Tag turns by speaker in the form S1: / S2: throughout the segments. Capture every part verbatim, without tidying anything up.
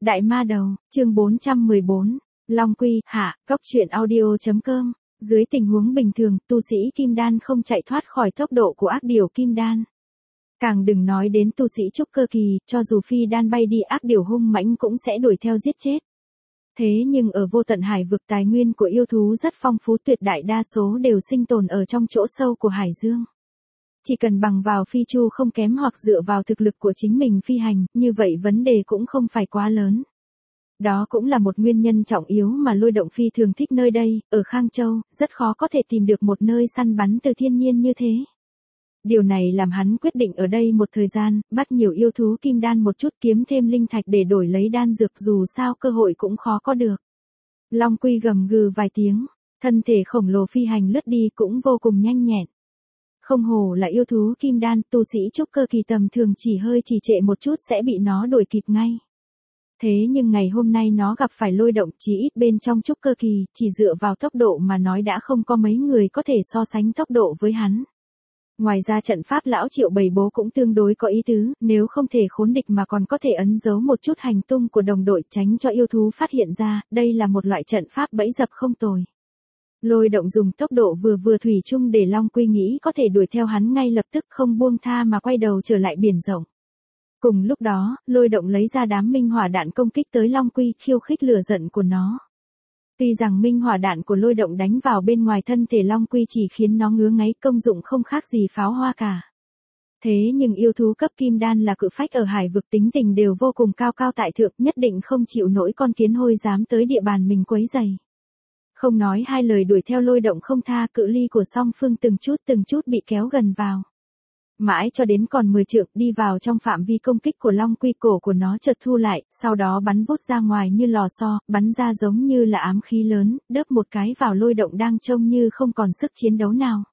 S1: Đại ma đầu, chương bốn trăm mười bốn, Long Quy, hạ, cốc truyện audio.com, dưới tình huống bình thường, tu sĩ kim đan không chạy thoát khỏi tốc độ của ác điểu kim đan. Càng đừng nói đến tu sĩ trúc cơ kỳ, cho dù phi đan bay đi ác điểu hung mãnh cũng sẽ đuổi theo giết chết. Thế nhưng ở vô tận hải vực tài nguyên của yêu thú rất phong phú, tuyệt đại đa số đều sinh tồn ở trong chỗ sâu của hải dương. Chỉ cần bằng vào phi chu không kém hoặc dựa vào thực lực của chính mình phi hành, như vậy vấn đề cũng không phải quá lớn. Đó cũng là một nguyên nhân trọng yếu mà Lôi Động phi thường thích nơi đây, ở Khang Châu, rất khó có thể tìm được một nơi săn bắn từ thiên nhiên như thế. Điều này làm hắn quyết định ở đây một thời gian, bắt nhiều yêu thú kim đan một chút, kiếm thêm linh thạch để đổi lấy đan dược, dù sao cơ hội cũng khó có được. Long Quy gầm gừ vài tiếng, thân thể khổng lồ phi hành lướt đi cũng vô cùng nhanh nhẹn. Không hổ là yêu thú kim đan, tu sĩ trúc cơ kỳ tầm thường chỉ hơi trì trệ một chút sẽ bị nó đuổi kịp ngay. Thế nhưng ngày hôm nay nó gặp phải Lôi Động, chỉ ít bên trong trúc cơ kỳ, chỉ dựa vào tốc độ mà nói đã không có mấy người có thể so sánh tốc độ với hắn. Ngoài ra trận pháp lão Triệu bày bố cũng tương đối có ý tứ, nếu không thể khốn địch mà còn có thể ấn dấu một chút hành tung của đồng đội tránh cho yêu thú phát hiện ra, đây là một loại trận pháp bẫy dập không tồi. Lôi Động dùng tốc độ vừa vừa thủy chung để Long Quy nghĩ có thể đuổi theo hắn ngay lập tức, không buông tha mà quay đầu trở lại biển rộng. Cùng lúc đó, Lôi Động lấy ra đám minh hỏa đạn công kích tới Long Quy, khiêu khích lửa giận của nó. Tuy rằng minh hỏa đạn của Lôi Động đánh vào bên ngoài thân thể Long Quy chỉ khiến nó ngứa ngáy, công dụng không khác gì pháo hoa cả. Thế nhưng yêu thú cấp kim đan là cự phách ở hải vực, tính tình đều vô cùng cao cao tại thượng, nhất định không chịu nổi con kiến hôi dám tới địa bàn mình quấy rầy. Không nói hai lời đuổi theo Lôi Động không tha, cự ly của song phương từng chút từng chút bị kéo gần vào. Mãi cho đến còn mười trượng đi vào trong phạm vi công kích của Long Quy, cổ của nó chợt thu lại, sau đó bắn vút ra ngoài như lò xo, bắn ra giống như là ám khí lớn, đớp một cái vào Lôi Động đang trông như không còn sức chiến đấu nào.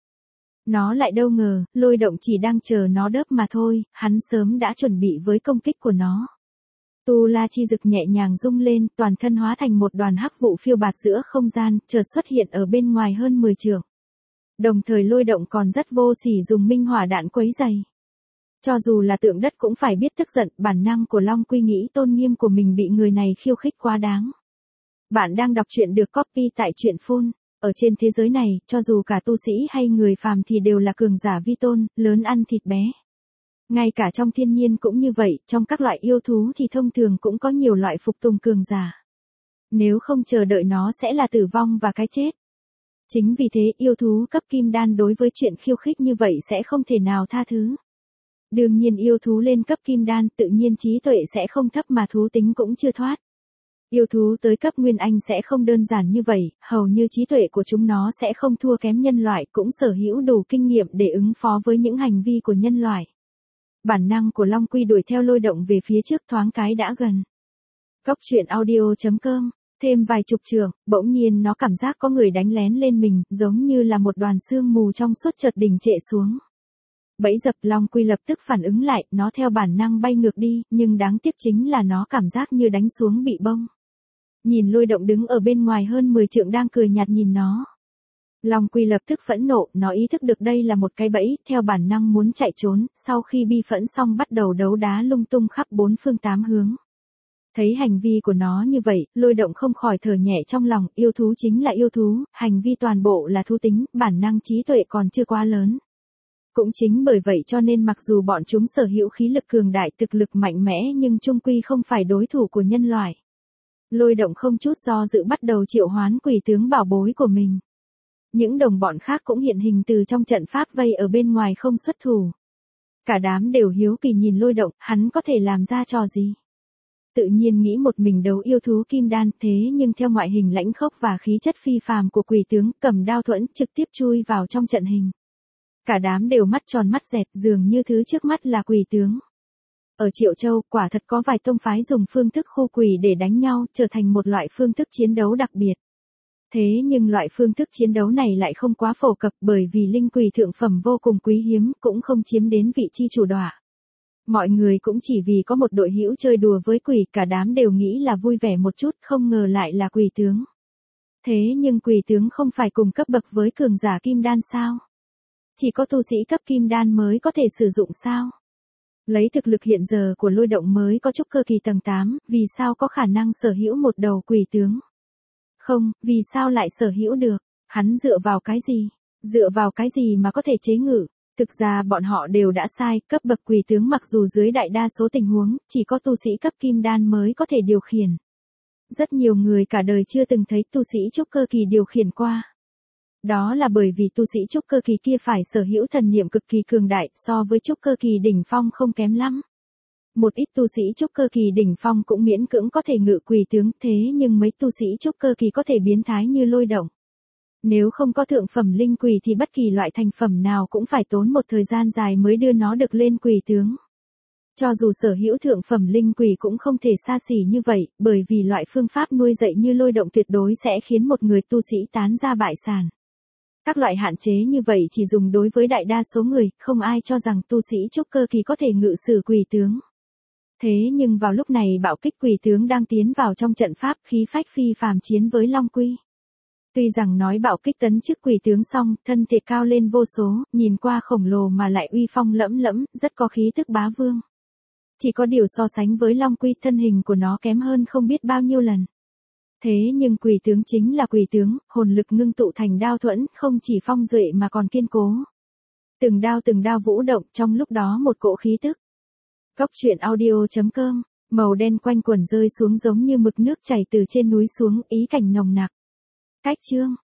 S1: Nó lại đâu ngờ, Lôi Động chỉ đang chờ nó đớp mà thôi, hắn sớm đã chuẩn bị với công kích của nó. Tu La chi dực nhẹ nhàng rung lên, toàn thân hóa thành một đoàn hắc vụ phiêu bạt giữa không gian, chợt xuất hiện ở bên ngoài hơn mười trượng. Đồng thời Lôi Động còn rất vô sỉ dùng minh hỏa đạn quấy rầy. Cho dù là tượng đất cũng phải biết tức giận, bản năng của Long Quy nghĩ tôn nghiêm của mình bị người này khiêu khích quá đáng. Bạn đang đọc truyện được copy tại truyện phun. Ở trên thế giới này, cho dù cả tu sĩ hay người phàm thì đều là cường giả vi tôn, lớn ăn thịt bé. Ngay cả trong thiên nhiên cũng như vậy, trong các loại yêu thú thì thông thường cũng có nhiều loại phục tùng cường giả. Nếu không chờ đợi nó sẽ là tử vong và cái chết. Chính vì thế yêu thú cấp kim đan đối với chuyện khiêu khích như vậy sẽ không thể nào tha thứ. Đương nhiên yêu thú lên cấp kim đan tự nhiên trí tuệ sẽ không thấp mà thú tính cũng chưa thoát. Yêu thú tới cấp nguyên anh sẽ không đơn giản như vậy, hầu như trí tuệ của chúng nó sẽ không thua kém nhân loại, cũng sở hữu đủ kinh nghiệm để ứng phó với những hành vi của nhân loại. Bản năng của Long Quy đuổi theo Lôi Động về phía trước, thoáng cái đã gần. Cốc truyện audio.com, thêm vài chục trượng, bỗng nhiên nó cảm giác có người đánh lén lên mình, giống như là một đoàn sương mù trong suốt chợt đình trệ xuống. Bẫy dập, Long Quy lập tức phản ứng lại, nó theo bản năng bay ngược đi, nhưng đáng tiếc chính là nó cảm giác như đánh xuống bị bông. Nhìn Lôi Động đứng ở bên ngoài hơn mười trượng đang cười nhạt nhìn nó. Long Quy lập tức phẫn nộ, nó ý thức được đây là một cái bẫy, theo bản năng muốn chạy trốn, sau khi bi phẫn xong bắt đầu đấu đá lung tung khắp bốn phương tám hướng. Thấy hành vi của nó như vậy, Lôi Động không khỏi thở nhẹ trong lòng, yêu thú chính là yêu thú, hành vi toàn bộ là thú tính, bản năng trí tuệ còn chưa quá lớn. Cũng chính bởi vậy cho nên mặc dù bọn chúng sở hữu khí lực cường đại, thực lực mạnh mẽ nhưng chung quy không phải đối thủ của nhân loại. Lôi Động không chút do dự bắt đầu triệu hoán quỷ tướng bảo bối của mình. Những đồng bọn khác cũng hiện hình từ trong trận pháp vây ở bên ngoài không xuất thủ. Cả đám đều hiếu kỳ nhìn Lôi Động, hắn có thể làm ra trò gì? Tự nhiên nghĩ một mình đấu yêu thú kim đan, thế nhưng theo ngoại hình lãnh khốc và khí chất phi phàm của quỷ tướng, cầm đao thuẫn trực tiếp chui vào trong trận hình. Cả đám đều mắt tròn mắt dẹt, dường như thứ trước mắt là quỷ tướng. Ở Triệu Châu, quả thật có vài tông phái dùng phương thức khu quỷ để đánh nhau, trở thành một loại phương thức chiến đấu đặc biệt. Thế nhưng loại phương thức chiến đấu này lại không quá phổ cập, bởi vì linh quỷ thượng phẩm vô cùng quý hiếm, cũng không chiếm đến vị chi chủ đọa. Mọi người cũng chỉ vì có một đội hữu chơi đùa với quỷ, cả đám đều nghĩ là vui vẻ một chút, không ngờ lại là quỷ tướng. Thế nhưng quỷ tướng không phải cùng cấp bậc với cường giả kim đan sao? Chỉ có tu sĩ cấp kim đan mới có thể sử dụng sao? Lấy thực lực hiện giờ của lôi động mới có trúc cơ kỳ tầng tám, vì sao có khả năng sở hữu một đầu quỷ tướng? Không, vì sao lại sở hữu được? Hắn dựa vào cái gì? Dựa vào cái gì mà có thể chế ngự? Thực ra bọn họ đều đã sai, cấp bậc quỷ tướng mặc dù dưới đại đa số tình huống, chỉ có tu sĩ cấp kim đan mới có thể điều khiển. Rất nhiều người cả đời chưa từng thấy tu sĩ trúc cơ kỳ điều khiển qua. Đó là bởi vì tu sĩ trúc cơ kỳ kia phải sở hữu thần niệm cực kỳ cường đại, so với trúc cơ kỳ đỉnh phong không kém lắm. Một ít tu sĩ trúc cơ kỳ đỉnh phong cũng miễn cưỡng có thể ngự quỷ tướng, thế nhưng mấy tu sĩ trúc cơ kỳ có thể biến thái như lôi động. Nếu không có thượng phẩm linh quỷ thì bất kỳ loại thành phẩm nào cũng phải tốn một thời gian dài mới đưa nó được lên quỷ tướng. Cho dù sở hữu thượng phẩm linh quỷ cũng không thể xa xỉ như vậy, bởi vì loại phương pháp nuôi dạy như lôi động tuyệt đối sẽ khiến một người tu sĩ tán ra bại sản. Các loại hạn chế như vậy chỉ dùng đối với đại đa số người, không ai cho rằng tu sĩ trúc cơ kỳ có thể ngự sử quỷ tướng. Thế nhưng vào lúc này bạo kích quỷ tướng đang tiến vào trong trận pháp, khí phách phi phàm chiến với Long Quy. Tuy rằng nói bạo kích tấn chức quỷ tướng xong, thân thể cao lên vô số, nhìn qua khổng lồ mà lại uy phong lẫm lẫm, rất có khí tức bá vương. Chỉ có điều so sánh với Long Quy, thân hình của nó kém hơn không biết bao nhiêu lần. Thế nhưng quỷ tướng chính là quỷ tướng, hồn lực ngưng tụ thành đao thuẫn, không chỉ phong duệ mà còn kiên cố. Từng đao từng đao vũ động, trong lúc đó một cỗ khí tức. Cốc truyện audio chấm com, màu đen quanh quẩn rơi xuống giống như mực nước chảy từ trên núi xuống, ý cảnh nồng nặc. Cách chương